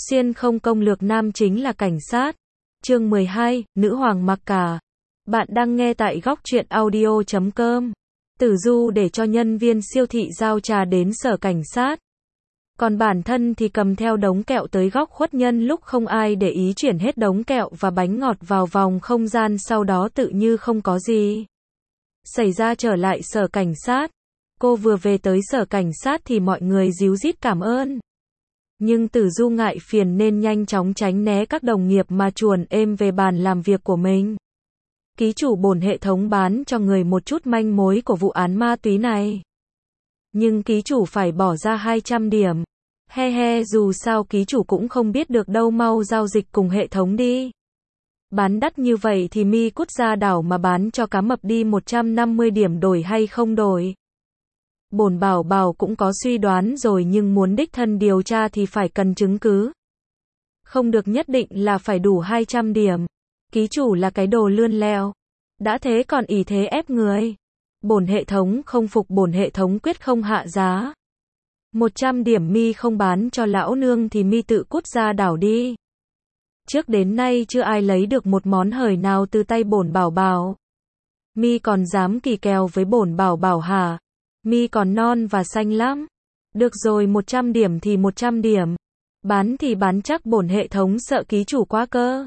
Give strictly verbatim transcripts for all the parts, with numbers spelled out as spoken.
Xuyên không công lược nam chính là cảnh sát. Chương mười hai, Nữ hoàng mặc cả. Bạn đang nghe tại góc truyện audio chấm com. Tử Du để cho nhân viên siêu thị giao trà đến sở cảnh sát. Còn bản thân thì cầm theo đống kẹo tới góc khuất nhân lúc không ai để ý chuyển hết đống kẹo và bánh ngọt vào vòng không gian, sau đó tự như không có gì xảy ra trở lại sở cảnh sát. Cô vừa về tới sở cảnh sát thì mọi người ríu rít cảm ơn. Nhưng Tử Du ngại phiền nên nhanh chóng tránh né các đồng nghiệp mà chuồn êm về bàn làm việc của mình. Ký chủ bổn hệ thống bán cho người một chút manh mối của vụ án ma túy này. Nhưng ký chủ phải bỏ ra hai trăm điểm. He he, dù sao ký chủ cũng không biết được đâu, mau giao dịch cùng hệ thống đi. Bán đắt như vậy thì mi cút ra đảo mà bán cho cá mập đi, một trăm năm mươi điểm đổi hay không đổi? Bổn bảo bảo cũng có suy đoán rồi, nhưng muốn đích thân điều tra thì phải cần chứng cứ. Không được nhất định là phải đủ hai trăm điểm. Ký chủ là cái đồ lươn leo. Đã thế còn ỷ thế ép người. Bổn hệ thống không phục, bổn hệ thống quyết không hạ giá. một trăm điểm mi không bán cho lão nương thì mi tự cút ra đảo đi. Trước đến nay chưa ai lấy được một món hời nào từ tay bổn bảo bảo. Mi còn dám kỳ kèo với bổn bảo bảo hả? Mi còn non và xanh lắm. Được rồi, một trăm điểm thì một trăm điểm. Bán thì bán, chắc bổn hệ thống sợ ký chủ quá cơ.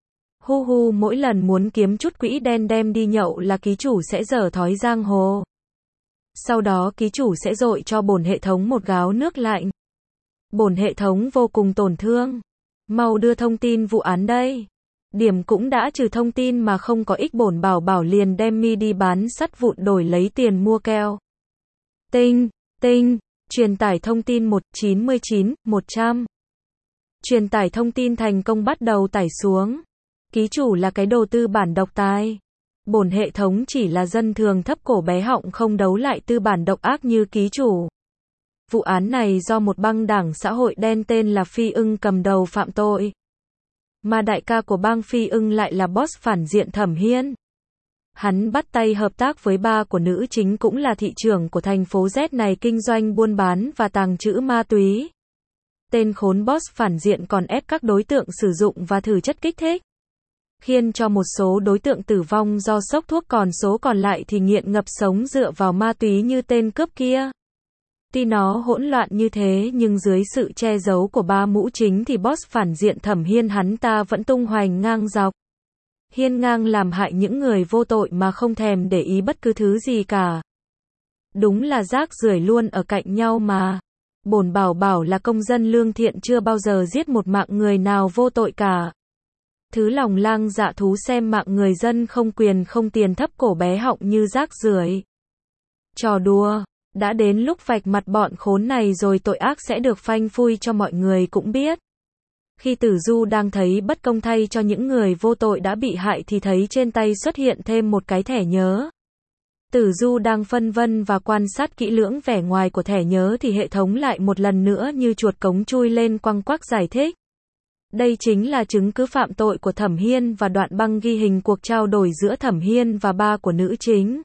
Hu hu, mỗi lần muốn kiếm chút quỹ đen đem đi nhậu là ký chủ sẽ dở thói giang hồ. Sau đó ký chủ sẽ dội cho bổn hệ thống một gáo nước lạnh. Bổn hệ thống vô cùng tổn thương. Mau đưa thông tin vụ án đây. Điểm cũng đã trừ, thông tin mà không có ích, bổn bảo bảo liền đem mi đi bán sắt vụn đổi lấy tiền mua keo. Tinh, tinh, truyền tải thông tin một chín chín một trăm. Truyền tải thông tin thành công, bắt đầu tải xuống. Ký chủ là cái đồ tư bản độc tài. Bổn hệ thống chỉ là dân thường thấp cổ bé họng, không đấu lại tư bản độc ác như ký chủ. Vụ án này do một băng đảng xã hội đen tên là Phi Ưng cầm đầu phạm tội. Mà đại ca của bang Phi Ưng lại là boss phản diện Thẩm Hiên. Hắn bắt tay hợp tác với ba của nữ chính cũng là thị trưởng của thành phố Z này, kinh doanh buôn bán và tàng trữ ma túy. Tên khốn boss phản diện còn ép các đối tượng sử dụng và thử chất kích thích, khiến cho một số đối tượng tử vong do sốc thuốc, còn số còn lại thì nghiện ngập sống dựa vào ma túy như tên cướp kia. Tuy nó hỗn loạn như thế nhưng dưới sự che giấu của ba mũ chính thì boss phản diện Thẩm Hiên hắn ta vẫn tung hoành ngang dọc. Hiên ngang làm hại những người vô tội mà không thèm để ý bất cứ thứ gì cả. Đúng là rác rưởi luôn ở cạnh nhau mà. Bổn bảo bảo là công dân lương thiện, chưa bao giờ giết một mạng người nào vô tội cả. Thứ lòng lang dạ thú xem mạng người dân không quyền không tiền, thấp cổ bé họng như rác rưởi. Trò đùa, đã đến lúc vạch mặt bọn khốn này rồi, tội ác sẽ được phanh phui cho mọi người cũng biết. Khi Tử Du đang thấy bất công thay cho những người vô tội đã bị hại thì thấy trên tay xuất hiện thêm một cái thẻ nhớ. Tử Du đang phân vân và quan sát kỹ lưỡng vẻ ngoài của thẻ nhớ thì hệ thống lại một lần nữa như chuột cống chui lên quăng quắc giải thích. Đây chính là chứng cứ phạm tội của Thẩm Hiên và đoạn băng ghi hình cuộc trao đổi giữa Thẩm Hiên và ba của nữ chính.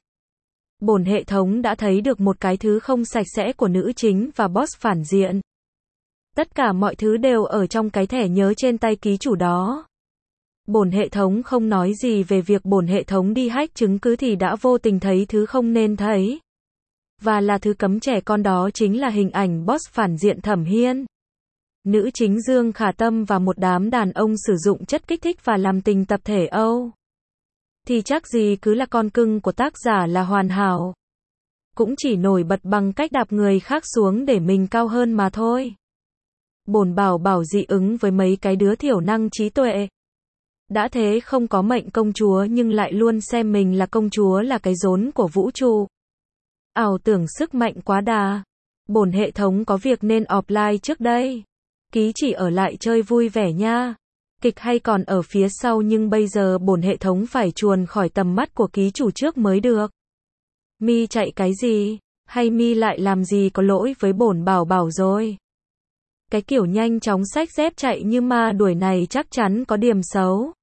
Bổn hệ thống đã thấy được một cái thứ không sạch sẽ của nữ chính và boss phản diện. Tất cả mọi thứ đều ở trong cái thẻ nhớ trên tay ký chủ đó. Bổn hệ thống không nói gì về việc bổn hệ thống đi hack chứng cứ thì đã vô tình thấy thứ không nên thấy. Và là thứ cấm trẻ con, đó chính là hình ảnh boss phản diện Thẩm Hiên. Nữ chính Dương Khả Tâm và một đám đàn ông sử dụng chất kích thích và làm tình tập thể Âu. Thì chắc gì cứ là con cưng của tác giả là hoàn hảo. Cũng chỉ nổi bật bằng cách đạp người khác xuống để mình cao hơn mà thôi. Bổn bảo bảo dị ứng với mấy cái đứa thiểu năng trí tuệ. Đã thế không có mệnh công chúa nhưng lại luôn xem mình là công chúa, là cái rốn của vũ trụ. Ảo tưởng sức mạnh quá đà. Bổn hệ thống có việc nên offline trước đây. Ký chỉ ở lại chơi vui vẻ nha. Kịch hay còn ở phía sau, nhưng bây giờ bổn hệ thống phải chuồn khỏi tầm mắt của ký chủ trước mới được. Mi chạy cái gì? Hay mi lại làm gì có lỗi với bổn bảo bảo rồi? Cái kiểu nhanh chóng xách dép chạy như ma đuổi này chắc chắn có điểm xấu.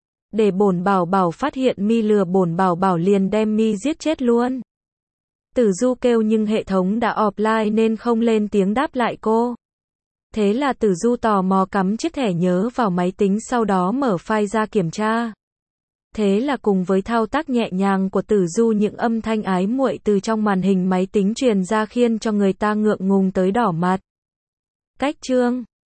Để bổn bảo bảo phát hiện mi lừa bổn bảo bảo liền đem mi giết chết luôn. Tử Du kêu nhưng hệ thống đã offline nên không lên tiếng đáp lại cô. Thế là Tử Du tò mò cắm chiếc thẻ nhớ vào máy tính sau đó mở file ra kiểm tra. Thế là cùng với thao tác nhẹ nhàng của Tử Du những âm thanh ái muội từ trong màn hình máy tính truyền ra khiến cho người ta ngượng ngùng tới đỏ mặt. Cách chương